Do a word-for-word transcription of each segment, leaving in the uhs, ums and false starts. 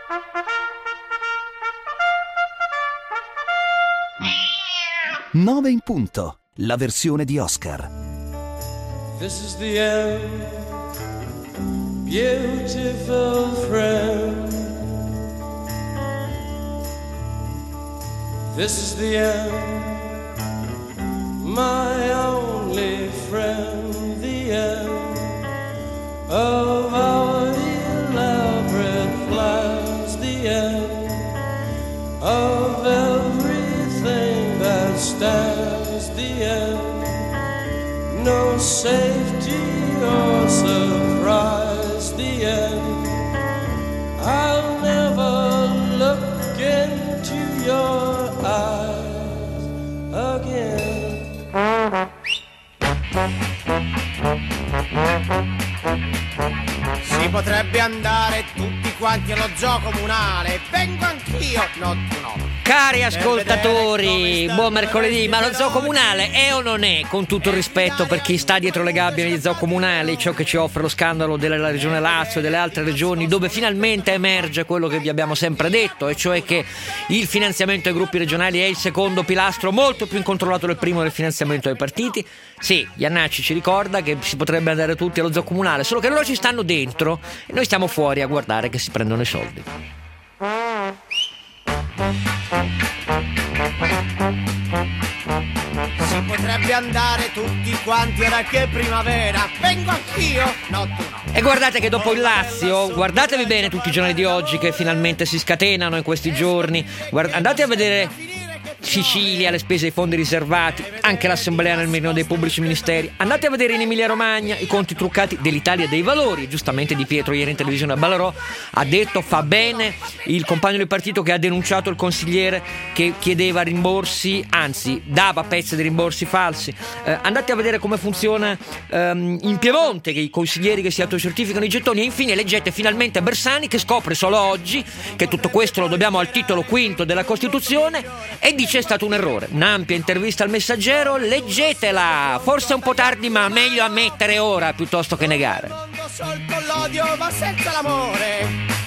nove in punto, la versione di Oscar. This is the end, beautiful friend. This is the end, my only friend. The end of our elaborate plans. The end of everything that stands. The end, no safety or surprise. The end, I'll never look into your eyes again. Si potrebbe andare tutti quanti allo zoo comunale. Vengo anch'io. No, tu no. Cari ascoltatori, buon mercoledì. Ma lo zoo comunale è o non è, con tutto il rispetto per chi sta dietro le gabbie degli zoo comunali, ciò che ci offre lo scandalo della regione Lazio e delle altre regioni, dove finalmente emerge quello che vi abbiamo sempre detto, e cioè che il finanziamento ai gruppi regionali è il secondo pilastro, molto più incontrollato del primo, del finanziamento ai partiti? Sì, Iannacci ci ricorda che si potrebbe andare tutti allo zoo comunale, solo che loro ci stanno dentro e noi stiamo fuori a guardare che si prendono i soldi. Si potrebbe andare tutti quanti, era che primavera. Vengo anch'io. No, tu no. E guardate che dopo il Lazio, guardatevi bene tutti i giorni di oggi che finalmente si scatenano in questi giorni. Guarda, andate a vedere Sicilia, le spese ai fondi riservati, anche l'assemblea nel meridione dei pubblici ministeri. Andate a vedere in Emilia Romagna i conti truccati dell'Italia dei Valori. Giustamente Di Pietro ieri in televisione a Ballarò ha detto fa bene il compagno del partito che ha denunciato il consigliere che chiedeva rimborsi, anzi dava pezzi di rimborsi falsi. Eh, andate a vedere come funziona ehm, in Piemonte, che i consiglieri che si autocertificano i gettoni. E infine leggete finalmente Bersani che scopre solo oggi che tutto questo lo dobbiamo al titolo quinto della Costituzione e dice è stato un errore. Un'ampia intervista al Messaggero, leggetela, forse un po' tardi ma meglio ammettere ora piuttosto che negare. Sol con l'odio ma senza l'amore,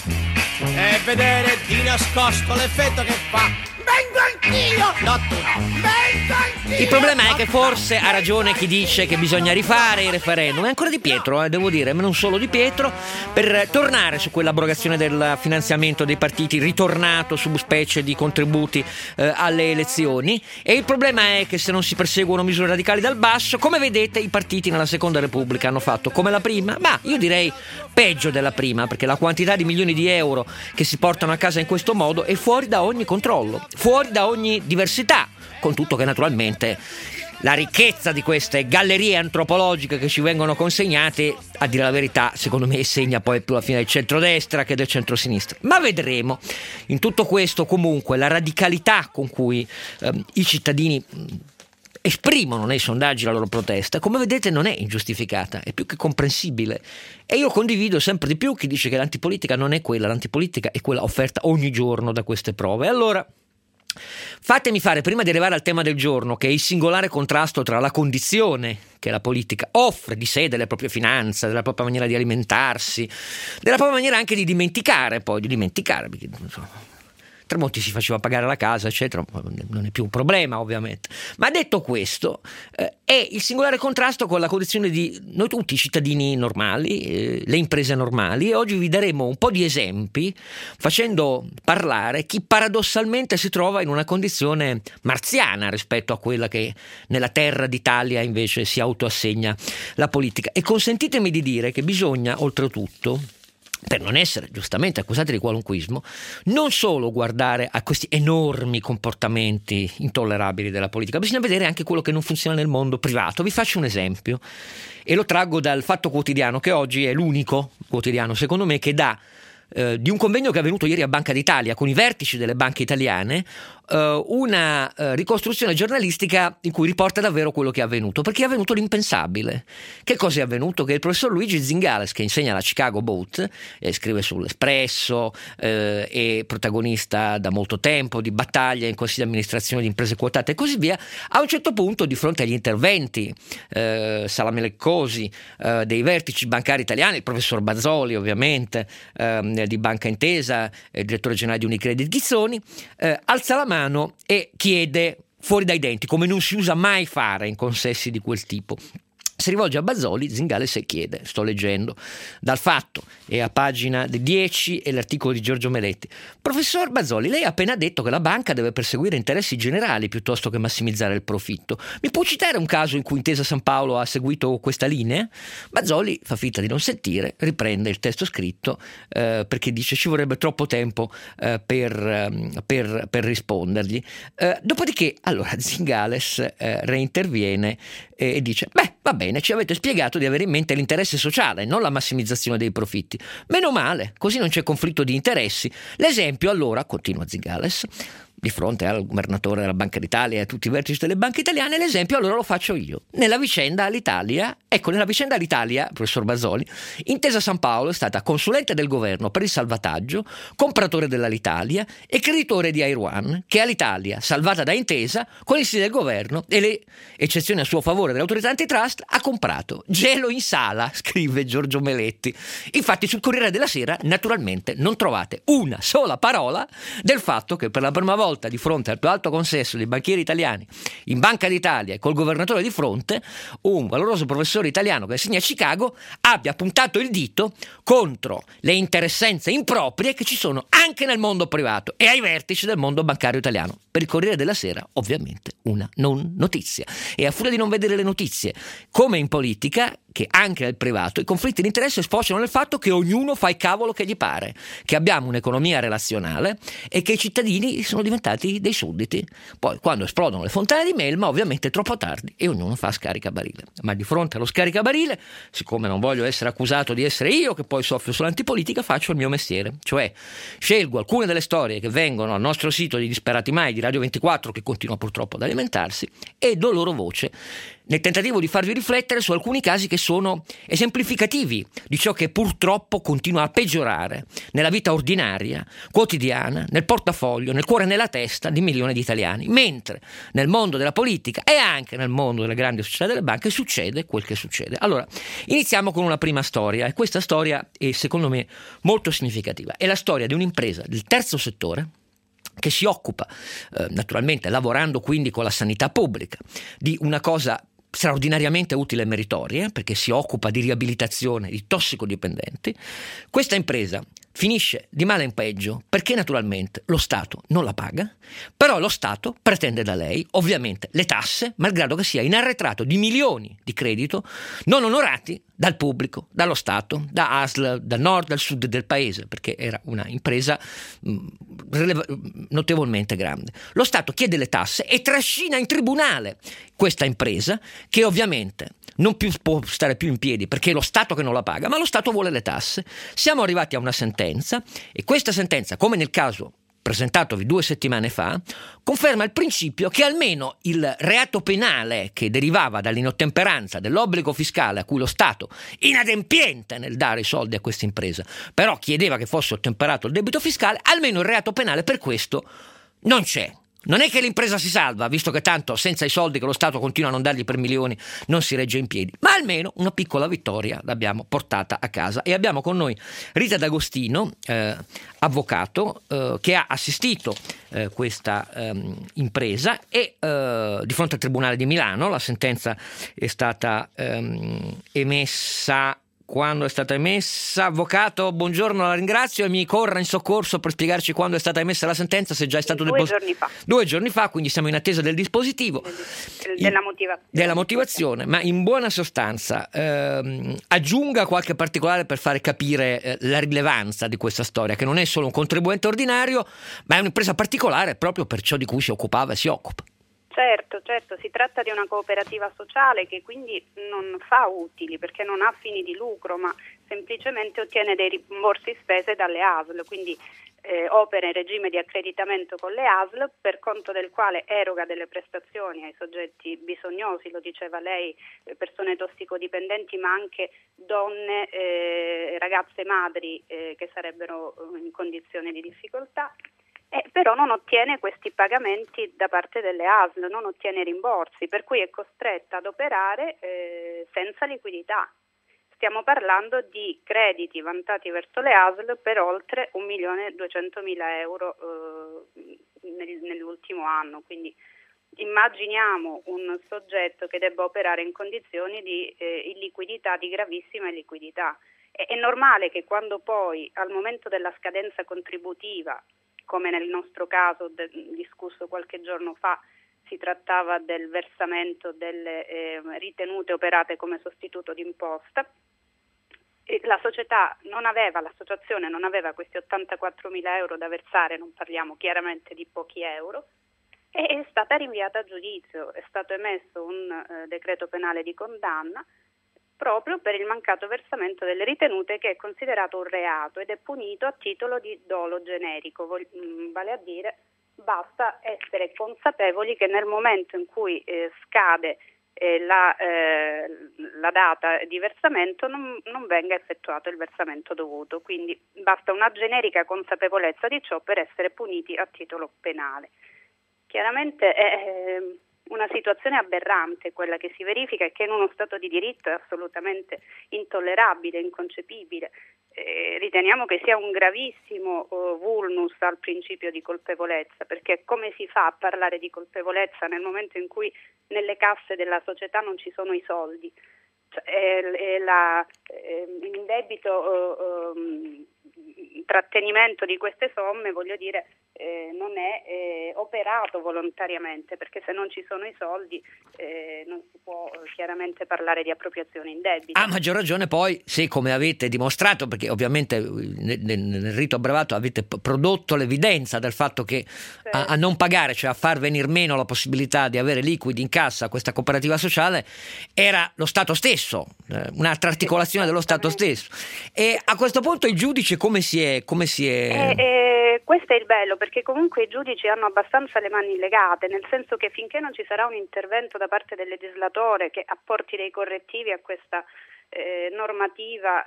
e vedere di nascosto l'effetto che fa. Vengo anch'io. No, tu no. Vengo anch'io. Il problema è che forse ha ragione chi dice che bisogna rifare il referendum, e ancora Di Pietro, eh, devo dire, ma non solo Di Pietro, per tornare su quell'abrogazione del finanziamento dei partiti ritornato su specie di contributi eh, alle elezioni. E il problema è che se non si perseguono misure radicali dal basso, come vedete i partiti nella seconda repubblica hanno fatto come la prima, ma io direi peggio della prima, perché la quantità di milioni di euro che si portano a casa in questo modo è fuori da ogni controllo, fuori da ogni diversità, con tutto che naturalmente la ricchezza di queste gallerie antropologiche che ci vengono consegnate, a dire la verità, secondo me segna poi più la fine del centrodestra che del centrosinistra. Ma vedremo. In tutto questo, comunque, la radicalità con cui ehm, i cittadini esprimono nei sondaggi la loro protesta, come vedete non è ingiustificata, è più che comprensibile, e io condivido sempre di più chi dice che l'antipolitica non è quella, l'antipolitica è quella offerta ogni giorno da queste prove. Allora fatemi fare, prima di arrivare al tema del giorno, che è il singolare contrasto tra la condizione che la politica offre di sé, delle proprie finanze, della propria maniera di alimentarsi, della propria maniera anche di dimenticare, poi di dimenticare perché insomma Tremonti si faceva pagare la casa, eccetera, non è più un problema ovviamente. Ma detto questo, eh, è il singolare contrasto con la condizione di noi tutti cittadini normali, eh, le imprese normali, e oggi vi daremo un po' di esempi facendo parlare chi paradossalmente si trova in una condizione marziana rispetto a quella che nella terra d'Italia invece si autoassegna la politica. E consentitemi di dire che bisogna oltretutto, per non essere giustamente accusati di qualunquismo, non solo guardare a questi enormi comportamenti intollerabili della politica, bisogna vedere anche quello che non funziona nel mondo privato. Vi faccio un esempio e lo traggo dal Fatto Quotidiano, che oggi è l'unico quotidiano secondo me che dà eh, di un convegno che è avvenuto ieri a Banca d'Italia con i vertici delle banche italiane, eh, una eh, ricostruzione giornalistica in cui riporta davvero quello che è avvenuto, perché è avvenuto l'impensabile. Che cosa è avvenuto? Che il professor Luigi Zingales, che insegna alla Chicago Boat e scrive sull'Espresso, eh, è protagonista da molto tempo di battaglie in consiglio di amministrazione di imprese quotate e così via, a un certo punto, di fronte agli interventi eh, salameleccosi eh, dei vertici bancari italiani, il professor Bazzoli ovviamente, eh, di Banca Intesa, eh, direttore generale di Unicredit Ghizzoni, eh, alza la mano e chiede fuori dai denti, come non si usa mai fare in consessi di quel tipo. Si rivolge a Bazoli, Zingales, e chiede, sto leggendo dal Fatto, è a pagina dieci, e l'articolo di Giorgio Meletti: professor Bazoli, lei ha appena detto che la banca deve perseguire interessi generali piuttosto che massimizzare il profitto. Mi può citare un caso in cui Intesa San Paolo ha seguito questa linea? Bazoli fa finta di non sentire, riprende il testo scritto eh, perché dice ci vorrebbe troppo tempo eh, per, eh, per, per rispondergli. Eh, dopodiché, allora, Zingales eh, reinterviene e dice: beh, va bene, ci avete spiegato di avere in mente l'interesse sociale, non la massimizzazione dei profitti. Meno male, così non c'è conflitto di interessi. L'esempio, allora, continua Zingales, di fronte al governatore della Banca d'Italia e a tutti i vertici delle banche italiane, l'esempio allora lo faccio io. Nella vicenda all'Italia, ecco, nella vicenda all'Italia, professor Bazoli, Intesa San Paolo è stata consulente del governo per il salvataggio, compratore dell'Alitalia e creditore di Air One, che Alitalia, salvata da Intesa, con il sì del governo e le eccezioni a suo favore dell'autorità antitrust, ha comprato. Gelo in sala, scrive Giorgio Meletti. Infatti sul Corriere della Sera, naturalmente, non trovate una sola parola del fatto che per la prima volta di fronte al più alto consesso dei banchieri italiani in Banca d'Italia e col governatore di fronte, un valoroso professore italiano che insegna a Chicago abbia puntato il dito contro le interessenze improprie che ci sono anche nel mondo privato e ai vertici del mondo bancario italiano. Per il Corriere della Sera, ovviamente, una non notizia. E a furia di non vedere le notizie, come in politica, che anche nel privato, i conflitti di interesse sfociano nel fatto che ognuno fa il cavolo che gli pare, che abbiamo un'economia relazionale e che i cittadini sono diventati dei sudditi. Poi, quando esplodono le fontane di melma, ovviamente è troppo tardi e ognuno fa scaricabarile. Ma di fronte allo scaricabarile, siccome non voglio essere accusato di essere io che poi soffio sull'antipolitica, faccio il mio mestiere, cioè scelgo alcune delle storie che vengono al nostro sito di Disperati Mai di Radio ventiquattro, che continua purtroppo ad alimentarsi, e do loro voce nel tentativo di farvi riflettere su alcuni casi che sono esemplificativi di ciò che purtroppo continua a peggiorare nella vita ordinaria, quotidiana, nel portafoglio, nel cuore e nella testa di milioni di italiani, mentre nel mondo della politica e anche nel mondo delle grandi società delle banche succede quel che succede. Allora, iniziamo con una prima storia, e questa storia è secondo me molto significativa. È la storia di un'impresa del terzo settore che si occupa, eh, naturalmente lavorando quindi con la sanità pubblica, di una cosa straordinariamente utile e meritoria, perché si occupa di riabilitazione di tossicodipendenti. Questa impresa finisce di male in peggio perché naturalmente lo Stato non la paga, però lo Stato pretende da lei ovviamente le tasse, malgrado che sia in arretrato di milioni di credito non onorati dal pubblico, dallo Stato, da A S L, dal nord, dal sud del paese, perché era una impresa mh, rileva- notevolmente grande. Lo Stato chiede le tasse e trascina in tribunale questa impresa, che ovviamente non più può stare più in piedi perché è lo Stato che non la paga, ma lo Stato vuole le tasse. Siamo arrivati a una sentenza, e questa sentenza, come nel caso presentatovi due settimane fa, conferma il principio che almeno il reato penale che derivava dall'inottemperanza dell'obbligo fiscale a cui lo Stato, inadempiente nel dare i soldi a questa impresa, però chiedeva che fosse ottemperato il debito fiscale, almeno il reato penale per questo non c'è. Non è che l'impresa si salva, visto che tanto senza i soldi che lo Stato continua a non dargli per milioni non si regge in piedi, ma almeno una piccola vittoria l'abbiamo portata a casa. E abbiamo con noi Rita D'Agostino, eh, avvocato, eh, che ha assistito eh, questa ehm, impresa e eh, di fronte al Tribunale di Milano. La sentenza è stata ehm, emessa quando è stata emessa. Avvocato, buongiorno, la ringrazio e mi corra in soccorso per spiegarci quando è stata emessa la sentenza, se già è stato due depos- giorni fa. Due giorni fa, quindi siamo in attesa del dispositivo. Della motivazione. Della motivazione, ma in buona sostanza ehm, aggiunga qualche particolare per fare capire eh, la rilevanza di questa storia, che non è solo un contribuente ordinario, ma è un'impresa particolare proprio per ciò di cui si occupava e si occupa. Certo, certo, si tratta di una cooperativa sociale che quindi non fa utili perché non ha fini di lucro, ma semplicemente ottiene dei rimborsi spese dalle A S L, quindi eh, opera in regime di accreditamento con le A S L, per conto del quale eroga delle prestazioni ai soggetti bisognosi, lo diceva lei, persone tossicodipendenti, ma anche donne, eh, ragazze madri eh, che sarebbero in condizioni di difficoltà. Eh, però non ottiene questi pagamenti da parte delle A S L, non ottiene rimborsi, per cui è costretta ad operare eh, senza liquidità. stiamo parlando di crediti vantati verso le A S L per oltre un milione duecentomila euro eh, nel, nell'ultimo anno, quindi immaginiamo un soggetto che debba operare in condizioni di eh, illiquidità, di gravissima illiquidità. È, è normale che quando poi al momento della scadenza contributiva, come nel nostro caso de, discusso qualche giorno fa, si trattava del versamento delle eh, ritenute operate come sostituto d'imposta, la società non aveva, l'associazione non aveva questi ottantaquattromila euro da versare, non parliamo chiaramente di pochi euro, e è stata rinviata a giudizio, è stato emesso un eh, decreto penale di condanna proprio per il mancato versamento delle ritenute, che è considerato un reato ed è punito a titolo di dolo generico, vale a dire basta essere consapevoli che nel momento in cui eh, scade eh, la, eh, la data di versamento non, non venga effettuato il versamento dovuto, quindi basta una generica consapevolezza di ciò per essere puniti a titolo penale. Chiaramente è una situazione aberrante quella che si verifica e che in uno Stato di diritto è assolutamente intollerabile, inconcepibile. Eh, riteniamo che sia un gravissimo uh, vulnus al principio di colpevolezza, perché come si fa a parlare di colpevolezza nel momento in cui nelle casse della società non ci sono i soldi? Cioè, eh, eh, la, eh, il debito uh, um, trattenimento di queste somme, voglio dire, eh, non è eh, operato volontariamente, perché se non ci sono i soldi eh, non si può eh, chiaramente parlare di appropriazione indebita. A maggior ragione poi, se come avete dimostrato, perché ovviamente nel, nel rito abbreviato avete prodotto l'evidenza del fatto che certo. a, a non pagare, cioè a far venir meno la possibilità di avere liquidi in cassa a questa cooperativa sociale, era lo Stato stesso, eh, un'altra articolazione dello Stato stesso. E a questo punto il giudice come si è come si è... Eh, eh, questo è il bello, perché comunque i giudici hanno abbastanza le mani legate, nel senso che finché non ci sarà un intervento da parte del legislatore che apporti dei correttivi a questa eh, normativa,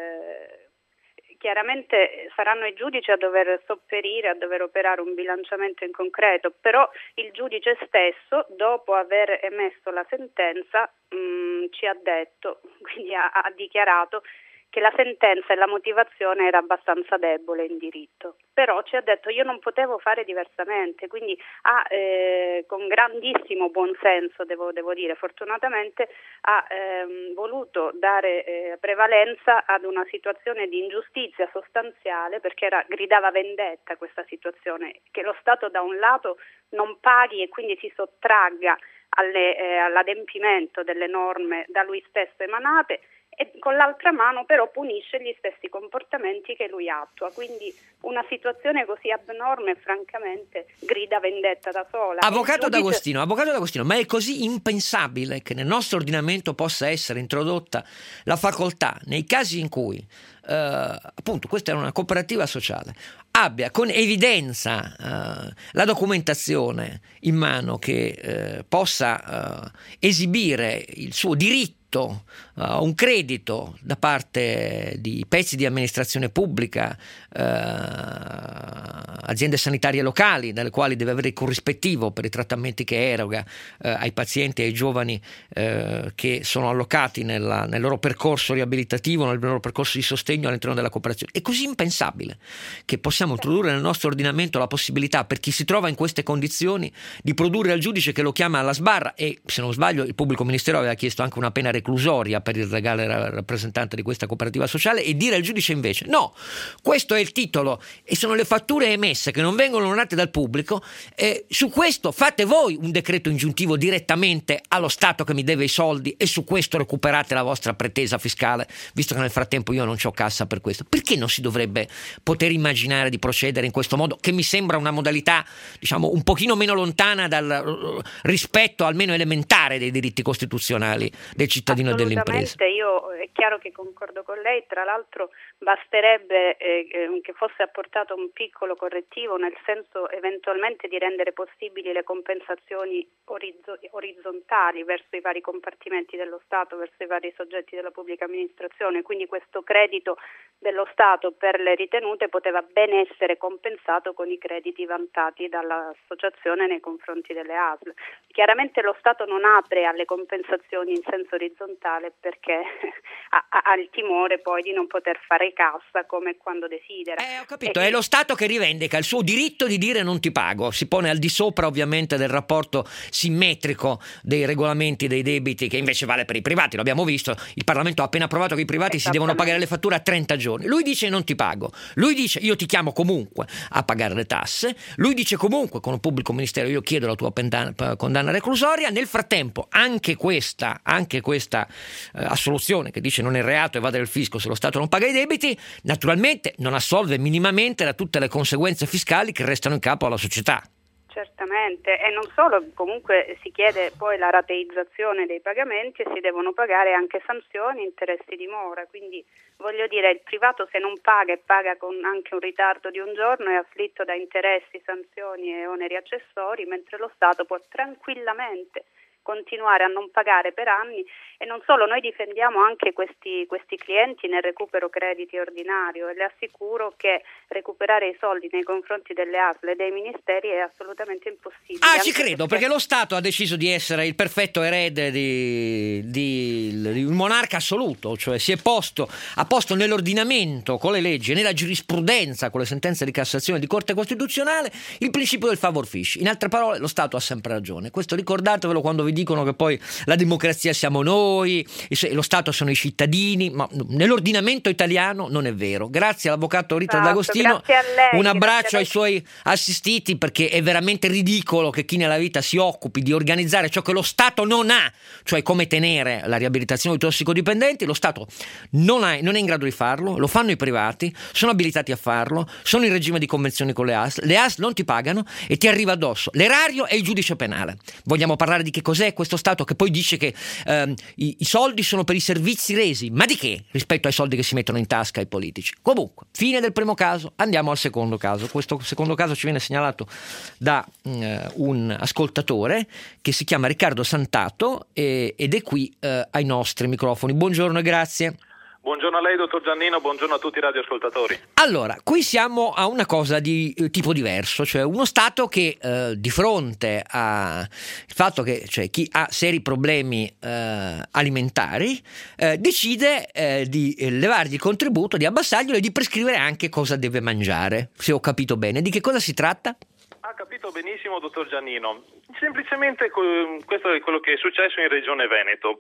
eh, chiaramente saranno i giudici a dover sopperire, a dover operare un bilanciamento in concreto, però il giudice stesso, dopo aver emesso la sentenza, mh, ci ha detto, quindi ha, ha dichiarato che la sentenza e la motivazione era abbastanza debole in diritto, però ci ha detto io non potevo fare diversamente, quindi ha eh, con grandissimo buonsenso, devo, devo dire, fortunatamente ha ehm, voluto dare eh, prevalenza ad una situazione di ingiustizia sostanziale, perché era, gridava vendetta questa situazione, che lo Stato da un lato non paghi e quindi si sottragga alle, eh, all'adempimento delle norme da lui stesso emanate, e con l'altra mano però punisce gli stessi comportamenti che lui attua, quindi una situazione così abnorme francamente grida vendetta da sola. Avvocato giudice... D'Agostino, avvocato D'Agostino, ma è così impensabile che nel nostro ordinamento possa essere introdotta la facoltà, nei casi in cui eh, appunto questa è una cooperativa sociale, abbia con evidenza eh, la documentazione in mano che eh, possa eh, esibire il suo diritto Uh, un credito da parte di pezzi di amministrazione pubblica, uh, aziende sanitarie locali, dalle quali deve avere il corrispettivo per i trattamenti che eroga uh, ai pazienti e ai giovani uh, che sono allocati nella, nel loro percorso riabilitativo, nel loro percorso di sostegno all'interno della cooperazione. È così impensabile che possiamo introdurre nel nostro ordinamento la possibilità per chi si trova in queste condizioni di produrre al giudice che lo chiama alla sbarra, e se non sbaglio il pubblico ministero aveva chiesto anche una pena reclusoria per il legale rappresentante di questa cooperativa sociale, e dire al giudice invece no, questo è il titolo e sono le fatture emesse che non vengono onorate dal pubblico, eh, su questo fate voi un decreto ingiuntivo direttamente allo Stato che mi deve i soldi e su questo recuperate la vostra pretesa fiscale, visto che nel frattempo io non c'ho cassa per questo. Perché non si dovrebbe poter immaginare di procedere in questo modo, che mi sembra una modalità diciamo un pochino meno lontana dal rispetto almeno elementare dei diritti costituzionali del cittadino e dell'impresa? Io è chiaro che concordo con lei, tra l'altro basterebbe eh, che fosse apportato un piccolo correttivo, nel senso eventualmente di rendere possibili le compensazioni orizzo- orizzontali verso i vari compartimenti dello Stato, verso i vari soggetti della pubblica amministrazione, quindi questo credito dello Stato per le ritenute poteva ben essere compensato con i crediti vantati dall'associazione nei confronti delle A S L. Chiaramente lo Stato non apre alle compensazioni in senso orizzontale perché ha, ha il timore poi di non poter fare cassa come quando desidera. Eh, ho capito, e è lo Stato che rivendica il suo diritto di dire non ti pago, si pone al di sopra ovviamente del rapporto simmetrico dei regolamenti dei debiti che invece vale per i privati, lo abbiamo visto, il Parlamento ha appena approvato che i privati si devono pagare le fatture a trenta giorni, lui dice non ti pago, lui dice io ti chiamo comunque a pagare le tasse, lui dice comunque con un pubblico ministero io chiedo la tua pendan- condanna reclusoria, nel frattempo anche questa, anche questa eh, assoluzione che dice non è reato evadere il fisco se lo Stato non paga i debiti, naturalmente non assolve minimamente da tutte le conseguenze fiscali che restano in capo alla società. Certamente, e non solo, comunque si chiede poi la rateizzazione dei pagamenti e si devono pagare anche sanzioni, interessi di mora, quindi voglio dire il privato se non paga e paga con anche un ritardo di un giorno è afflitto da interessi, sanzioni e oneri accessori, mentre lo Stato può tranquillamente continuare a non pagare per anni. E non solo, noi difendiamo anche questi, questi clienti nel recupero crediti ordinario e le assicuro che recuperare i soldi nei confronti delle A S L e dei ministeri è assolutamente impossibile. Ah, ci credo, perché... perché lo Stato ha deciso di essere il perfetto erede di, di, di un monarca assoluto, cioè si è posto, ha posto nell'ordinamento, con le leggi e nella giurisprudenza, con le sentenze di Cassazione e di Corte Costituzionale, il principio del favor fish. In altre parole, lo Stato ha sempre ragione. Questo ricordatevelo quando vi dicono che poi la democrazia siamo noi, lo Stato sono i cittadini, ma nell'ordinamento italiano non è vero. Grazie all'avvocato Rita esatto, D'Agostino, lei, un abbraccio ai suoi assistiti, perché è veramente ridicolo che chi nella vita si occupi di organizzare ciò che lo Stato non ha, cioè come tenere la riabilitazione dei tossicodipendenti. Lo Stato non, ha, non è in grado di farlo, lo fanno i privati, sono abilitati a farlo, sono in regime di convenzioni con le A S L, le A S L non ti pagano e ti arriva addosso l'erario e il giudice penale. Vogliamo parlare di che cos'è questo Stato che poi dice che ehm, i, i soldi sono per i servizi resi, ma di che rispetto ai soldi che si mettono in tasca ai politici? Comunque, fine del primo caso, andiamo al secondo caso. Questo secondo caso ci viene segnalato da eh, un ascoltatore che si chiama Riccardo Santato e, ed è qui eh, ai nostri microfoni. Buongiorno e grazie. Buongiorno a lei, dottor Giannino, buongiorno a tutti i radioascoltatori. Allora, qui siamo a una cosa di eh, tipo diverso, cioè uno Stato che eh, di fronte al fatto che cioè, chi ha seri problemi eh, alimentari eh, decide eh, di levargli il contributo, di abbassarglielo e di prescrivere anche cosa deve mangiare, se ho capito bene. Di che cosa si tratta? Ha capito benissimo, dottor Giannino. Semplicemente questo è quello che è successo in Regione Veneto.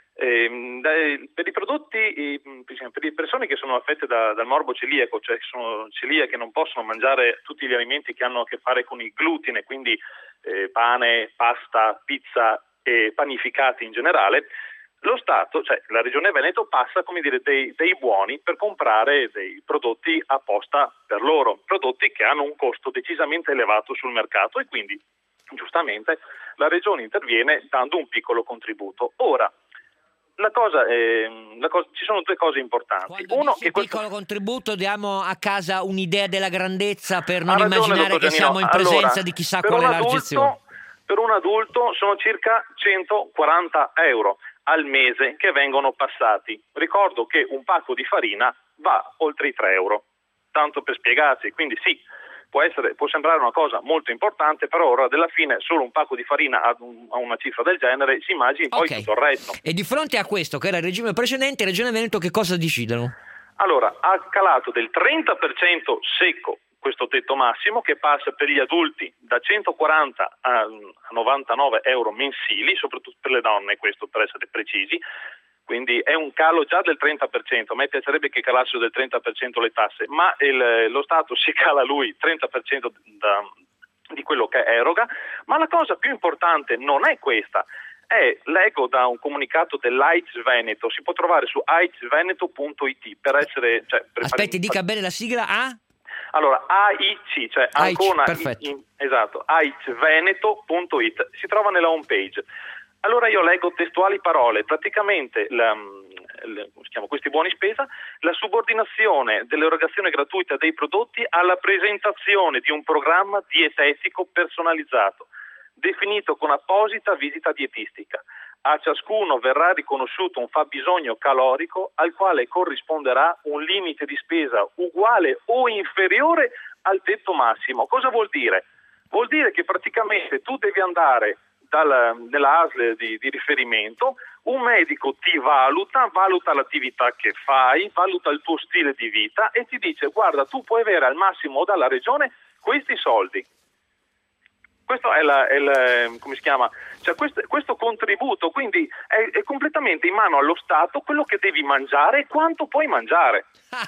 Eh, dai, per i prodotti, per le persone che sono affette da, dal morbo celiaco, cioè sono celiache, non possono mangiare tutti gli alimenti che hanno a che fare con il glutine, quindi eh, pane, pasta, pizza e panificati in generale, lo Stato, cioè la Regione Veneto passa come dire dei, dei buoni per comprare dei prodotti apposta per loro, prodotti che hanno un costo decisamente elevato sul mercato e quindi giustamente la Regione interviene dando un piccolo contributo. Ora, La cosa, è, la cosa, ci sono due cose importanti. Quando Uno, dici che questo... piccolo contributo, diamo a casa un'idea della grandezza per non ragione, immaginare che siamo in presenza allora, di chissà per quale un adulto, largizione. Per un adulto sono circa centoquaranta euro al mese che vengono passati. Ricordo che un pacco di farina va oltre i tre euro, tanto per spiegarsi, quindi sì. Può, essere, può sembrare una cosa molto importante, però ora della fine solo un pacco di farina a, un, a una cifra del genere, si immagini poi okay. tutto il resto. E di fronte a questo, che era il regime precedente, Regione Veneto che cosa decidono? Allora, ha calato del trenta per cento secco questo tetto massimo, che passa per gli adulti da centoquaranta a novantanove euro mensili, soprattutto per le donne, questo per essere precisi. Quindi è un calo già del trenta per cento, a me piacerebbe che calassero del trenta per cento le tasse, ma il, lo Stato si cala lui trenta per cento da, di quello che eroga, ma la cosa più importante non è questa, è, leggo da un comunicato dell'A I C S Veneto, si può trovare su a i c s veneto punto i t per essere... Cioè, per Aspetti, fare, dica bene la sigla A? Allora, A I C, cioè A I C, Ancona, perfetto. In, esatto, a i c s veneto punto i t, si trova nella home page. Allora io leggo testuali parole, praticamente la, le, come si chiama, questi buoni spesa, la subordinazione dell'erogazione gratuita dei prodotti alla presentazione di un programma dietetico personalizzato, definito con apposita visita dietistica. A ciascuno verrà riconosciuto un fabbisogno calorico al quale corrisponderà un limite di spesa uguale o inferiore al tetto massimo. Cosa vuol dire? Vuol dire che praticamente tu devi andare dal, nella A S L di, di riferimento, un medico ti valuta, valuta l'attività che fai, valuta il tuo stile di vita e ti dice: guarda, tu puoi avere al massimo dalla regione questi soldi. Questo è, la, è la, come si chiama? Cioè questo, questo contributo, quindi è, è completamente in mano allo Stato quello che devi mangiare e quanto puoi mangiare.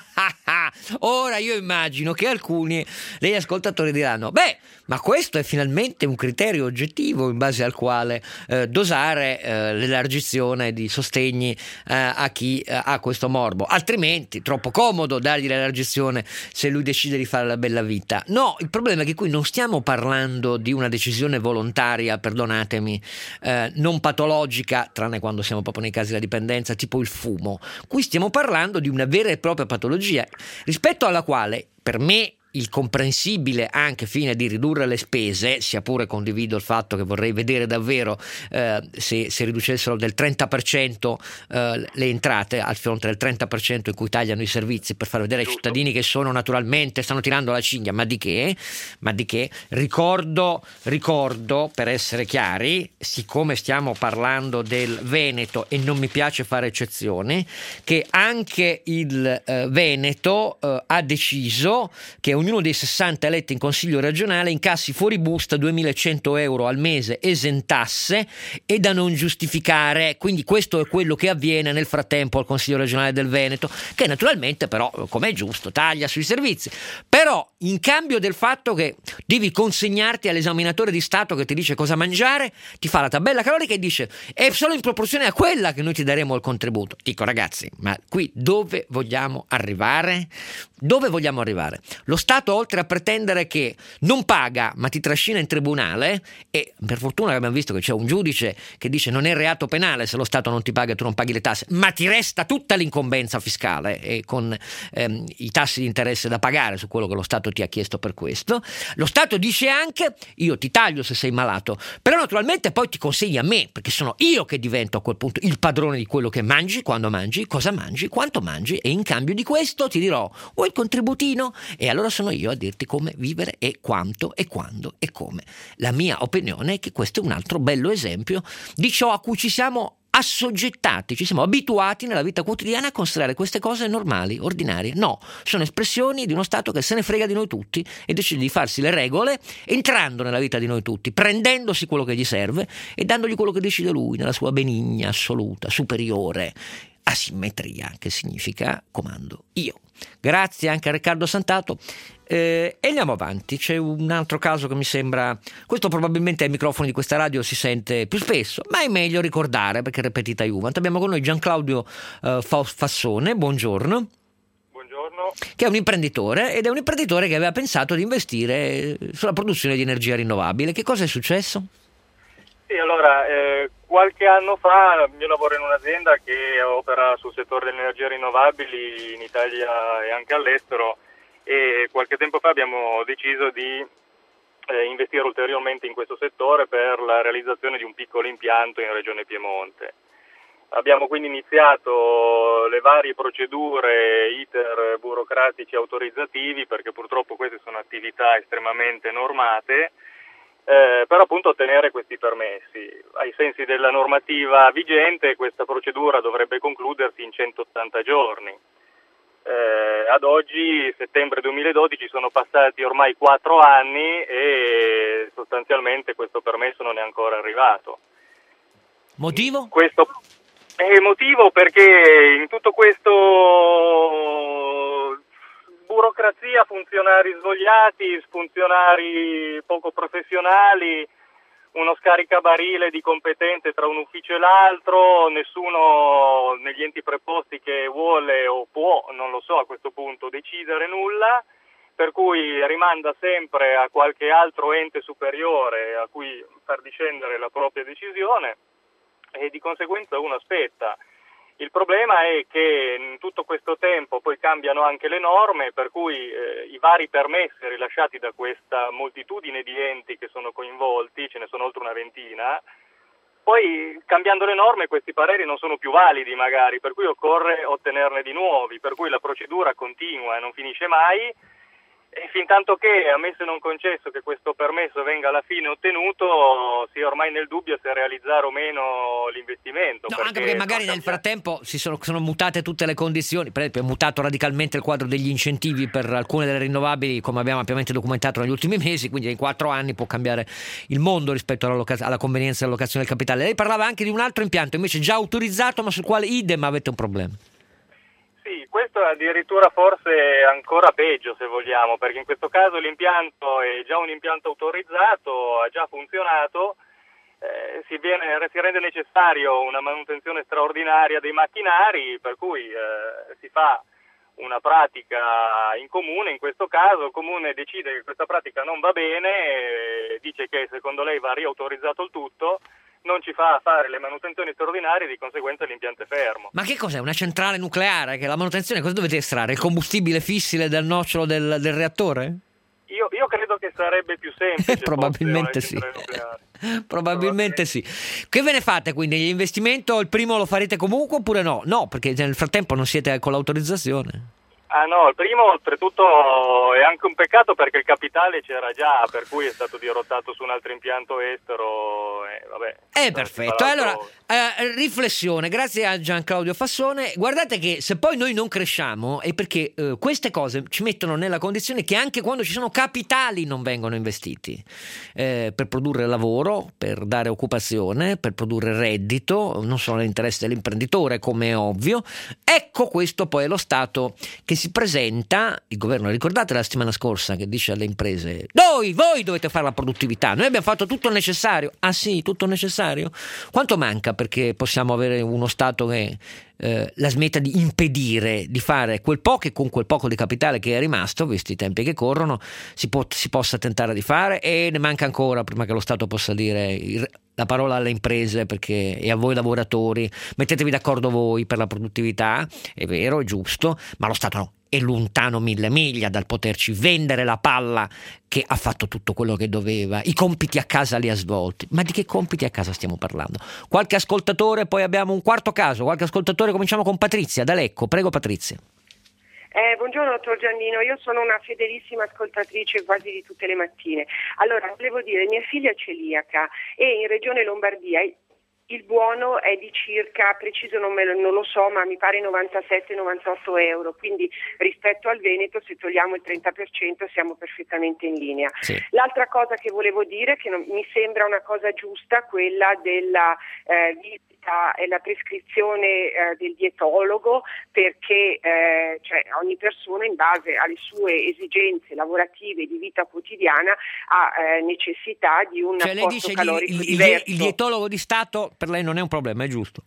Ora io immagino che alcuni degli ascoltatori diranno: beh, ma questo è finalmente un criterio oggettivo in base al quale eh, dosare eh, l'elargizione di sostegni eh, a chi eh, ha questo morbo, altrimenti troppo comodo dargli l'elargizione se lui decide di fare la bella vita. No, il problema è che qui non stiamo parlando di una decisione volontaria, perdonatemi, eh, non patologica, tranne quando siamo proprio nei casi della dipendenza, tipo il fumo. Qui stiamo parlando di una vera e propria patologia, rispetto alla quale, per me, il comprensibile anche fine di ridurre le spese, sia pure condivido il fatto che vorrei vedere davvero eh, se si riducessero del trenta per cento eh, le entrate al fronte del trenta per cento in cui tagliano i servizi, per far vedere ai cittadini che sono naturalmente stanno tirando la cinghia, ma di che? Ma di che? Ricordo, ricordo per essere chiari, siccome stiamo parlando del Veneto e non mi piace fare eccezioni, che anche il eh, Veneto eh, ha deciso che ognuno dei sessanta eletti in consiglio regionale incassi fuori busta duemilacento euro al mese esentasse e da non giustificare. Quindi questo è quello che avviene nel frattempo al consiglio regionale del Veneto, che naturalmente però, come è giusto, taglia sui servizi. Però in cambio del fatto che devi consegnarti all'esaminatore di Stato che ti dice cosa mangiare, ti fa la tabella calorica e dice: è solo in proporzione a quella che noi ti daremo il contributo. Dico, ragazzi, ma qui dove vogliamo arrivare? Dove vogliamo arrivare? Lo Stato, oltre a pretendere che non paga ma ti trascina in tribunale, e per fortuna che abbiamo visto che c'è un giudice che dice non è reato penale se lo Stato non ti paga e tu non paghi le tasse, ma ti resta tutta l'incombenza fiscale e con ehm, i tassi di interesse da pagare su quello che lo Stato ti ha chiesto per questo. Lo Stato dice anche: io ti taglio se sei malato, però naturalmente poi ti consegni a me, perché sono io che divento a quel punto il padrone di quello che mangi, quando mangi, cosa mangi, quanto mangi, e in cambio di questo ti dirò o il contributino, e allora sono io a dirti come vivere e quanto e quando e come. La mia opinione è che questo è un altro bello esempio di ciò a cui ci siamo assoggettati, ci siamo abituati nella vita quotidiana a considerare queste cose normali, ordinarie. No, sono espressioni di uno Stato che se ne frega di noi tutti e decide di farsi le regole entrando nella vita di noi tutti, prendendosi quello che gli serve e dandogli quello che decide lui nella sua benigna, assoluta, superiore asimmetria, che significa comando io. Grazie anche a Riccardo Santato. Eh, e andiamo avanti. C'è un altro caso che mi sembra, questo probabilmente ai microfoni di questa radio si sente più spesso, ma è meglio ricordare perché repetita iuvant. Abbiamo con noi Gianclaudio eh, Fassone, buongiorno. Buongiorno. Che è un imprenditore ed è un imprenditore che aveva pensato di investire sulla produzione di energia rinnovabile. Che cosa è successo? Sì, allora, eh, qualche anno fa io lavoro in un'azienda che opera sul settore delle energie rinnovabili in Italia e anche all'estero, e qualche tempo fa abbiamo deciso di eh, investire ulteriormente in questo settore per la realizzazione di un piccolo impianto in Regione Piemonte. Abbiamo quindi iniziato le varie procedure, iter burocratici autorizzativi, perché purtroppo queste sono attività estremamente normate, eh, per appunto ottenere questi permessi. Ai sensi della normativa vigente questa procedura dovrebbe concludersi in centottanta giorni. Eh, ad oggi, settembre duemiladodici, sono passati ormai quattro anni e sostanzialmente questo permesso non è ancora arrivato. Motivo? Questo è il motivo perché in tutto questo burocrazia, funzionari svogliati, funzionari poco professionali, uno scaricabarile di competenze tra un ufficio e l'altro, nessuno negli enti preposti che vuole o può, non lo so a questo punto, decidere nulla, per cui rimanda sempre a qualche altro ente superiore a cui far discendere la propria decisione e di conseguenza uno aspetta. Il problema è che in tutto questo tempo poi cambiano anche le norme, per cui eh, i vari permessi rilasciati da questa moltitudine di enti che sono coinvolti, ce ne sono oltre una ventina, poi cambiando le norme questi pareri non sono più validi magari, per cui occorre ottenerne di nuovi, per cui la procedura continua e non finisce mai. E fin tanto che, ammesso e non concesso che questo permesso venga alla fine ottenuto, si è ormai nel dubbio se realizzare o meno l'investimento. No, perché anche perché magari nel frattempo si sono, sono mutate tutte le condizioni. Per esempio è mutato radicalmente il quadro degli incentivi per alcune delle rinnovabili, come abbiamo ampiamente documentato negli ultimi mesi, quindi in quattro anni può cambiare il mondo rispetto alla, loca- alla convenienza dell'allocazione del capitale. Lei parlava anche di un altro impianto invece già autorizzato, ma sul quale idem avete un problema. Sì, questo è addirittura forse ancora peggio se vogliamo, perché in questo caso l'impianto è già un impianto autorizzato, ha già funzionato, eh, si, viene, si rende necessario una manutenzione straordinaria dei macchinari, per cui eh, si fa una pratica in comune, in questo caso il comune decide che questa pratica non va bene, eh, dice che secondo lei va riautorizzato il tutto, non ci fa fare le manutenzioni straordinarie, di conseguenza l'impianto è fermo. Ma che cos'è? Una centrale nucleare? Che la manutenzione cosa dovete estrarre? Il combustibile fissile dal nocciolo del, del reattore? Io, io credo che sarebbe più semplice. Probabilmente sì. Probabilmente sì. Che ve ne fate quindi? L'investimento il primo lo farete comunque oppure no? No, perché nel frattempo non siete con l'autorizzazione. Ah no, il primo oltretutto è anche un peccato perché il capitale c'era già, per cui è stato dirottato su un altro impianto estero. Eh, vabbè, eh perfetto, allora eh, riflessione, grazie a Gianclaudio Fassone. Guardate che se poi noi non cresciamo è perché eh, queste cose ci mettono nella condizione che anche quando ci sono capitali non vengono investiti eh, per produrre lavoro, per dare occupazione, per produrre reddito, non solo nell'interesse dell'imprenditore come è ovvio. Ecco questo poi è lo Stato che si presenta, il governo, ricordate la settimana scorsa che dice alle imprese: noi, voi dovete fare la produttività, noi abbiamo fatto tutto il necessario. Ah sì, tutto il necessario? Quanto manca perché possiamo avere uno Stato che eh, la smetta di impedire di fare quel poco e con quel poco di capitale che è rimasto, visti i tempi che corrono, si, può, si possa tentare di fare? E ne manca ancora prima che lo Stato possa dire il, la parola alle imprese, perché e a voi lavoratori, mettetevi d'accordo voi per la produttività, è vero, è giusto, ma lo Stato no, è lontano mille miglia dal poterci vendere la palla che ha fatto tutto quello che doveva, i compiti a casa li ha svolti. Ma di che compiti a casa stiamo parlando? Qualche ascoltatore, poi abbiamo un quarto caso, qualche ascoltatore, cominciamo con Patrizia da Lecco, prego Patrizia. Eh, buongiorno dottor Giannino, io sono una fedelissima ascoltatrice quasi di tutte le mattine. Allora, volevo dire, mia figlia è celiaca e in Regione Lombardia il buono è di circa, preciso non, me lo, non lo so, ma mi pare novantasette novantotto euro, quindi rispetto al Veneto se togliamo il trenta per cento siamo perfettamente in linea. Sì. L'altra cosa che volevo dire, che non, mi sembra una cosa giusta, quella della eh, visita e la prescrizione eh, del dietologo, perché eh, cioè, ogni persona in base alle sue esigenze lavorative di vita quotidiana ha eh, necessità di un cioè, apporto calorico il, il, diverso. Il, il dietologo di Stato per lei non è un problema, è giusto?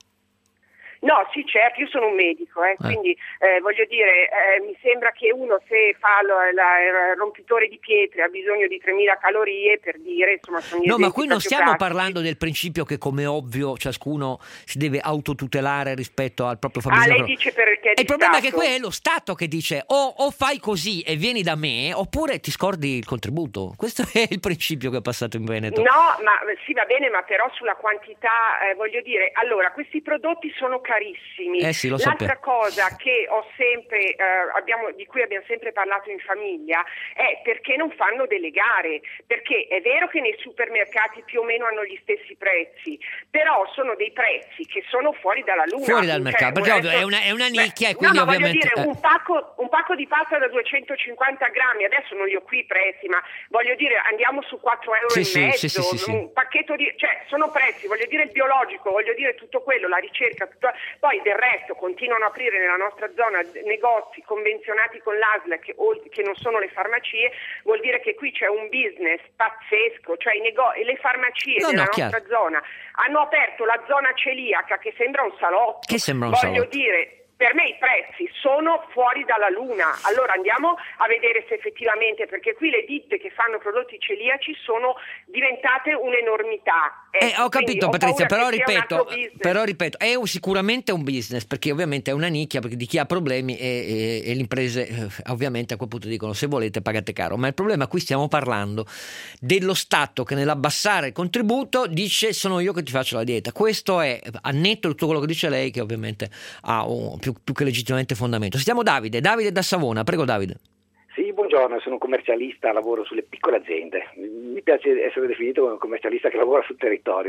No, sì, certo, io sono un medico, eh, quindi eh, voglio dire, eh, mi sembra che uno se fa lo, la, il rompitore di pietre ha bisogno di tremila calorie, per dire, insomma, sono gli No, ma esempi qui non proprio stiamo classici. parlando del principio che, come ovvio, ciascuno si deve autotutelare rispetto al proprio Ah, fabbisogno. lei dice perché è E il di problema Stato. è che qui è lo Stato che dice o, o fai così e vieni da me, oppure ti scordi il contributo. Questo è il principio che è passato in Veneto. No, ma sì, va bene, ma però sulla quantità, eh, voglio dire, allora, questi prodotti sono carissimi. Eh sì, lo L'altra sapevo. cosa che ho sempre, eh, abbiamo, di cui abbiamo sempre parlato in famiglia è perché non fanno delle gare, perché è vero che nei supermercati più o meno hanno gli stessi prezzi, però sono dei prezzi che sono fuori dalla luna. Fuori dal Cioè, mercato, perché adesso- ovvio, è una, è una nicchia e Beh, quindi no, ma ovviamente... voglio dire, eh. un pacco, un pacco di pasta da duecentocinquanta grammi, adesso non li ho qui i prezzi, ma voglio dire, andiamo su quattro euro Sì, e sì, mezzo, sì, sì, sì, sì. un pacchetto di, cioè sono prezzi, voglio dire il biologico, voglio dire tutto quello, la ricerca, tutto, poi del resto continuano a aprire nella nostra zona negozi convenzionati con l'A S L che, che non sono le farmacie, vuol dire che qui c'è un business pazzesco, cioè i nego- le farmacie No, della no, nostra chiaro. zona hanno aperto la zona celiaca che sembra un salotto, Che sembra un voglio salotto. dire. Per me i prezzi sono fuori dalla luna, allora andiamo a vedere se effettivamente, perché qui le ditte che fanno prodotti celiaci sono diventate un'enormità, Eh, ho capito, ho Patrizia, però paura che sia un ripeto, altro business. però ripeto, è un- sicuramente un business, perché ovviamente è una nicchia, perché di chi ha problemi e, e- e le imprese eh, ovviamente a quel punto dicono se volete pagate caro, ma il problema qui stiamo parlando dello Stato che nell'abbassare il contributo dice sono io che ti faccio la dieta. Questo è a netto di tutto quello che dice lei, che ovviamente ha un, più, più che legittimamente fondamento. Sentiamo Davide, Davide da Savona, prego Davide. Sì, buongiorno, sono un commercialista, lavoro sulle piccole aziende. Mi piace essere definito come un commercialista che lavora sul territorio,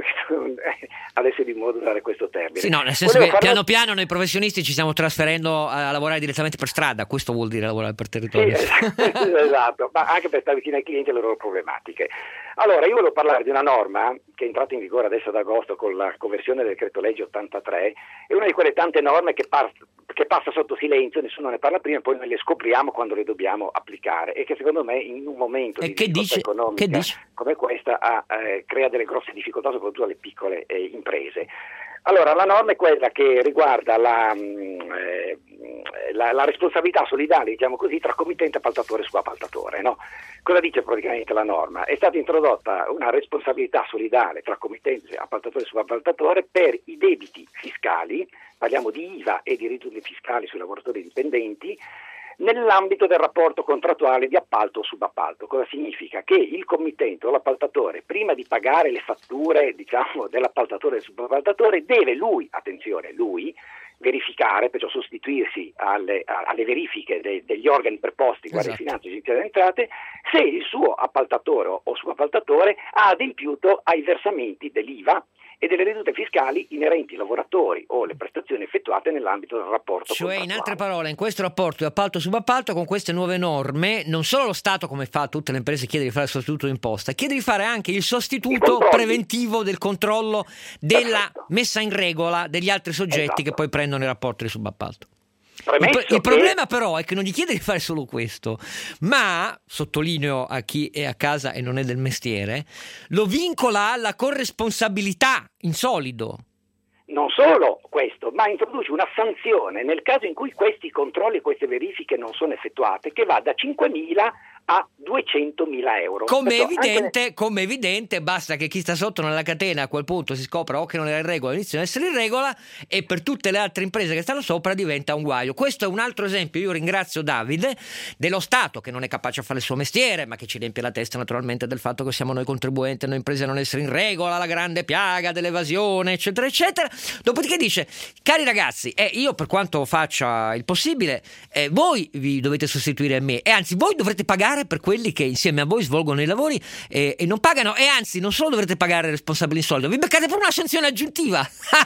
adesso è di moda usare questo termine. Sì, no, nel senso Volevo che farlo- piano piano noi professionisti ci stiamo trasferendo a lavorare direttamente per strada, questo vuol dire lavorare per territorio. Sì, esatto, ma anche per stare vicino ai clienti e alle loro problematiche. Allora, io volevo parlare di una norma che è entrata in vigore adesso ad agosto con la conversione del decreto legge ottantatré, è una di quelle tante norme che, par- che passa sotto silenzio, nessuno ne parla prima e poi noi le scopriamo quando le dobbiamo applicare, e che secondo me in un momento E di che difficoltà dice? economica Che dice? come questa ha, eh, crea delle grosse difficoltà soprattutto alle piccole eh, imprese. Allora, la norma è quella che riguarda la, mh, eh, la, la responsabilità solidale, diciamo così, tra committente, appaltatore e subappaltatore, no? Cosa dice praticamente la norma? È stata introdotta una responsabilità solidale tra committente, appaltatore e subappaltatore per i debiti fiscali, parliamo di I V A e di redditi fiscali sui lavoratori dipendenti, nell'ambito del rapporto contrattuale di appalto o subappalto. Cosa significa? Che il committente o l'appaltatore, prima di pagare le fatture, diciamo, dell'appaltatore e del subappaltatore, deve lui, attenzione, lui, verificare, perciò sostituirsi alle, alle verifiche de, degli organi preposti, Guardia di Esatto. Finanza e Agenzia delle Entrate, se il suo appaltatore o subappaltatore ha adempiuto ai versamenti dell'I V A e delle redute fiscali inerenti ai lavoratori o le prestazioni effettuate nell'ambito del rapporto Cioè, in contrattuale. altre parole, in questo rapporto di appalto-subappalto, con queste nuove norme, non solo lo Stato, come fa tutte le imprese, chiede di fare il sostituto d'imposta, chiede di fare anche il sostituto preventivo del controllo della Perfetto. messa in regola degli altri soggetti Esatto. che poi prendono il rapporto di subappalto. Il, Premesso pro- il che- problema però è che non gli chiede di fare solo questo, ma, sottolineo a chi è a casa e non è del mestiere, lo vincola alla corresponsabilità in solido. Non solo questo, ma introduce una sanzione nel caso in cui questi controlli e queste verifiche non sono effettuate, che va da cinquemila a duecentomila euro. Come Perciò evidente, anche- come evidente, basta che chi sta sotto nella catena a quel punto si scopra o che non era in regola, inizia ad essere in regola, e per tutte le altre imprese che stanno sopra diventa un guaio. Questo è un altro esempio. Io ringrazio Davide, dello Stato che non è capace a fare il suo mestiere, ma che ci riempie la testa naturalmente del fatto che siamo noi contribuenti, noi imprese a non essere in regola, la grande piaga dell'evasione, eccetera eccetera. Dopodiché dice: cari ragazzi, eh, io per quanto faccia il possibile, eh, voi vi dovete sostituire a me, e anzi voi dovrete pagare per quelli che insieme a voi svolgono i lavori eh, e non pagano, e anzi non solo dovrete pagare responsabili in soldo, vi beccate per una sanzione aggiuntiva.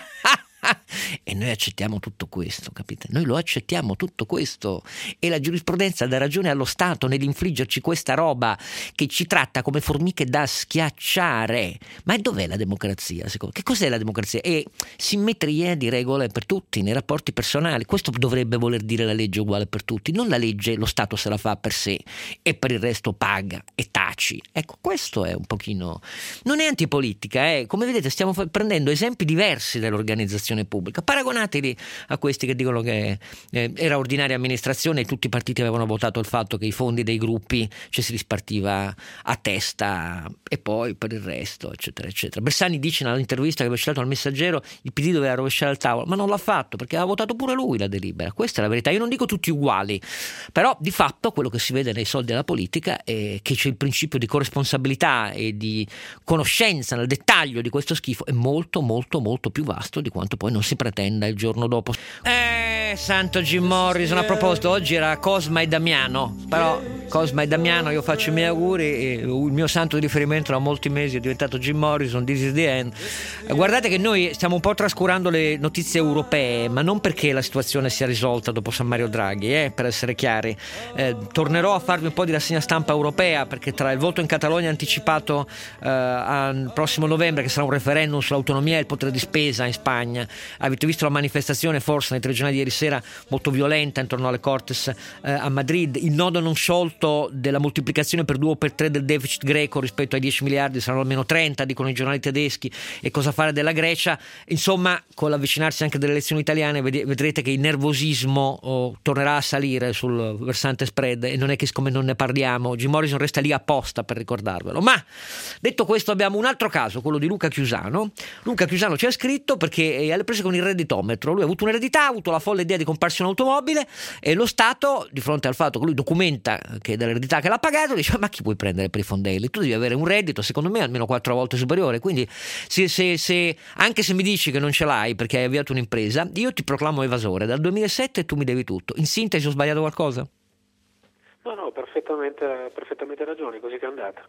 E noi accettiamo tutto questo, capite? Noi lo accettiamo tutto questo, e la giurisprudenza dà ragione allo Stato nell'infliggerci questa roba che ci tratta come formiche da schiacciare. Ma dov'è la democrazia? Secondo? Che cos'è la democrazia? È simmetria di regole per tutti nei rapporti personali. Questo dovrebbe voler dire la legge uguale per tutti, non la legge lo Stato se la fa per sé e per il resto paga e taci. Ecco, questo è un pochino, non è antipolitica, eh. Come vedete stiamo fa- prendendo esempi diversi dell'organizzazione pubblica, paragonateli a questi che dicono che eh, era ordinaria amministrazione e tutti i partiti avevano votato il fatto che i fondi dei gruppi ci si rispartiva a testa e poi per il resto eccetera eccetera. Bersani dice nell'intervista che aveva citato al Messaggero il P D doveva rovesciare il tavolo, ma non l'ha fatto perché aveva votato pure lui la delibera. Questa è la verità. Io non dico tutti uguali, però di fatto quello che si vede nei soldi della politica è che c'è il principio di corresponsabilità e di conoscenza nel dettaglio di questo schifo è molto molto molto più vasto di quanto poi non si pretenda il giorno dopo. Eh, santo Jim Morrison. A proposito, oggi era Cosma e Damiano, però Cosma e Damiano, io faccio i miei auguri, e il mio santo di riferimento da molti mesi è diventato Jim Morrison, This is the end. Guardate che noi stiamo un po' trascurando le notizie europee, ma non perché la situazione sia risolta dopo San Mario Draghi, eh, per essere chiari. Eh, tornerò a farvi un po' di rassegna stampa europea, perché tra il voto in Catalogna anticipato eh, al prossimo novembre, che sarà un referendum sull'autonomia e il potere di spesa in Spagna, avete visto la manifestazione forse nei telegiornali di ieri sera molto violenta intorno alle Cortes eh, a Madrid, il nodo non sciolto della moltiplicazione per due o per tre del deficit greco rispetto ai dieci miliardi, saranno almeno trenta, dicono i giornali tedeschi, e cosa fare della Grecia. Insomma, con l'avvicinarsi anche delle elezioni italiane vedrete che il nervosismo oh, tornerà a salire sul versante spread, e non è che siccome non ne parliamo Jim Morrison resta lì apposta per ricordarvelo. Ma detto questo, abbiamo un altro caso, quello di Luca Chiusano. Luca Chiusano ci ha scritto perché è alle prese con il redditometro. Lui ha avuto un'eredità, ha avuto la folle idea di comprarsi un'automobile, e lo Stato, di fronte al fatto che lui documenta che è dell'eredità che l'ha pagato, dice: ma chi puoi prendere per i fondelli? Tu devi avere un reddito, secondo me, almeno quattro volte superiore. Quindi se, se, se, anche se mi dici che non ce l'hai perché hai avviato un'impresa, io ti proclamo evasore dal duemilasette e tu mi devi tutto. In sintesi, ho sbagliato qualcosa? No, no, perfettamente, perfettamente ragione, così che è andata.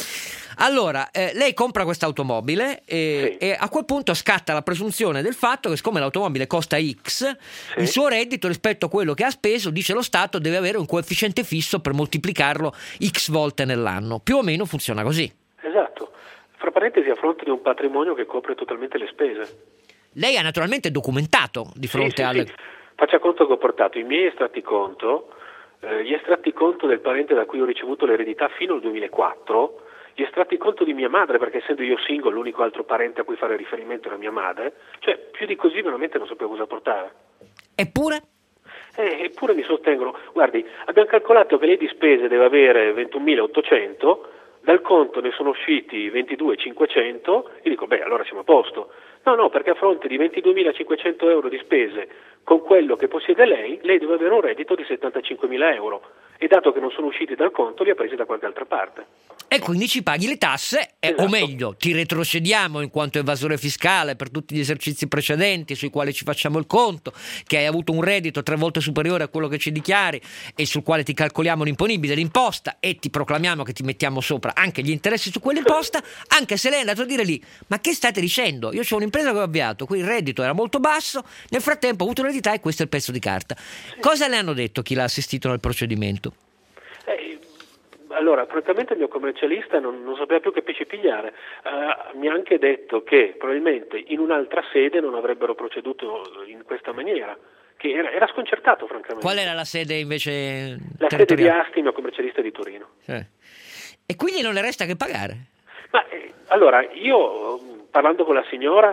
Allora, eh, lei compra questa automobile e, sì. e a quel punto scatta la presunzione del fatto che, siccome l'automobile costa X, sì. il suo reddito rispetto a quello che ha speso, dice lo Stato, deve avere un coefficiente fisso per moltiplicarlo X volte nell'anno. Più o meno funziona così. Esatto. Fra parentesi, a fronte di un patrimonio che copre totalmente le spese. Lei ha naturalmente documentato di fronte sì, sì, alle... Sì. Faccia conto che ho portato i miei estratti conto, eh, gli estratti conto del parente da cui ho ricevuto l'eredità fino al duemilaquattro, gli estratti conto di mia madre, perché essendo io single l'unico altro parente a cui fare riferimento era mia madre, cioè più di così veramente non sapevo cosa portare. Eppure? Eh, eppure mi sostengono, guardi, abbiamo calcolato che lei di spese deve avere ventunomilaottocento, dal conto ne sono usciti ventiduemilacinquecento, e dico, beh, allora siamo a posto. No, no, perché a fronte di ventiduemilacinquecento euro di spese con quello che possiede lei, lei deve avere un reddito di settantacinquemila euro, e dato che non sono usciti dal conto li ha presi da qualche altra parte. E quindi ci paghi le tasse, eh, esatto. o meglio, ti retrocediamo in quanto evasore fiscale per tutti gli esercizi precedenti sui quali ci facciamo il conto, che hai avuto un reddito tre volte superiore a quello che ci dichiari e sul quale ti calcoliamo l'imponibile, l'imposta, e ti proclamiamo che ti mettiamo sopra anche gli interessi su quell'imposta, anche se lei è andato a dire lì: ma che state dicendo? Io ho un'impresa che ho avviato, qui il reddito era molto basso, nel frattempo ho avuto un'eredità e questo è il pezzo di carta. Sì. Cosa le hanno detto chi l'ha assistito nel procedimento? Eh, allora, francamente il mio commercialista non, non sapeva più che pesci pigliare. Uh, mi ha anche detto che probabilmente in un'altra sede non avrebbero proceduto in questa maniera, che era, era sconcertato francamente. Qual era la sede invece? La sede di Asti, il mio commercialista di Torino. Eh. E quindi non le resta che pagare? Ma eh, allora, io parlando con la signora,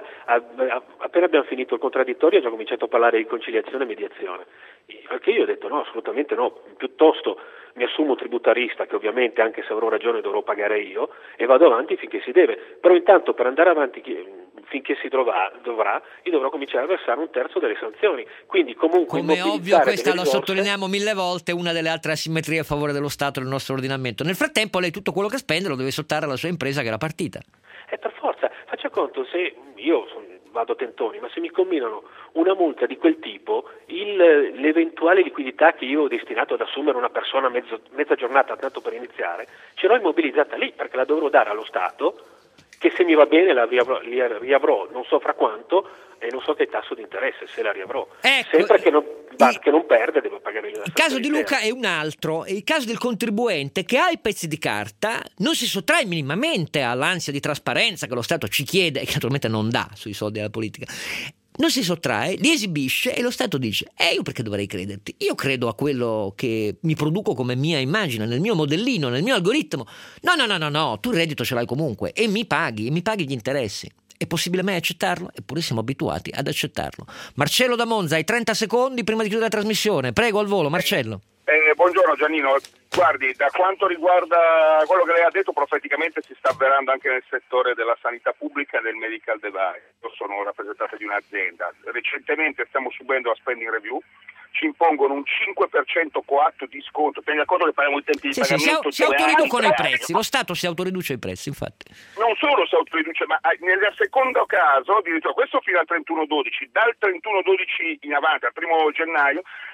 appena abbiamo finito il contraddittorio, ho già cominciato a parlare di conciliazione e mediazione. Anche io ho detto no, assolutamente no, piuttosto mi assumo tributarista, che ovviamente anche se avrò ragione dovrò pagare io, e vado avanti finché si deve. Però intanto per andare avanti finché si dovrà, dovrà io dovrò cominciare a versare un terzo delle sanzioni. Quindi comunque come ovvio, questa lo sottolineiamo mille volte, una delle altre asimmetrie a favore dello Stato del nostro ordinamento. Nel frattempo lei tutto quello che spende lo deve sottare alla sua impresa che era partita. E per forza, faccia conto, se io sono, vado a tentoni, ma se mi combinano una multa di quel tipo, il, l'eventuale liquidità che io ho destinato ad assumere una persona mezzo, mezza giornata tanto per iniziare, ce l'ho immobilizzata lì, perché la dovrò dare allo Stato, che se mi va bene la riavrò, la riavrò non so fra quanto, e non so che tasso di interesse, se la riavrò. Ecco, sempre che non, il, che non perde devo pagare il Il caso di Luca è un altro, è il caso del contribuente che ha i pezzi di carta, non si sottrae minimamente all'ansia di trasparenza che lo Stato ci chiede e che naturalmente non dà sui soldi della politica. Non si sottrae, li esibisce e lo Stato dice: eh, io perché dovrei crederti? Io credo a quello che mi produco come mia immagine, nel mio modellino, nel mio algoritmo. No, no, no, no, no, tu il reddito ce l'hai comunque e mi paghi, e mi paghi gli interessi. È possibile mai accettarlo? Eppure siamo abituati ad accettarlo. Marcello da Monza, hai trenta secondi prima di chiudere la trasmissione. Prego, al volo, Marcello. Eh, buongiorno Giannino, guardi, da quanto riguarda quello che lei ha detto, profeticamente si sta avverando anche nel settore della sanità pubblica e del medical device. Io sono rappresentante di un'azienda, recentemente stiamo subendo la spending review, ci impongono un cinque per cento coatto di sconto, tenga conto che parliamo di tempi di sì, pagamento. Sì, si, si autoriducono i prezzi, lo Stato si autoriduce i prezzi, infatti. Non solo si autoriduce, ma nel secondo caso, addirittura questo fino al trentuno dodici, dal trentuno dodici in avanti, al primo gennaio,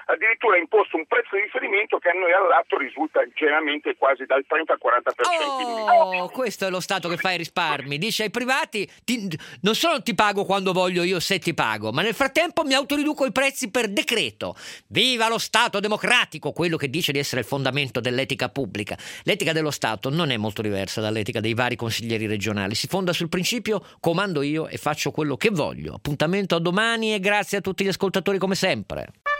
addirittura ha imposto un prezzo di riferimento che a noi al lato risulta generalmente quasi dal trenta al quaranta per cento. Oh, questo è lo Stato che fa i risparmi, dice ai privati ti, non solo ti pago quando voglio io, se ti pago, ma nel frattempo mi autoriduco i prezzi per decreto. Viva lo Stato democratico, quello che dice di essere il fondamento dell'etica pubblica. L'etica dello Stato non è molto diversa dall'etica dei vari consiglieri regionali, si fonda sul principio comando io e faccio quello che voglio. Appuntamento a domani e grazie a tutti gli ascoltatori come sempre.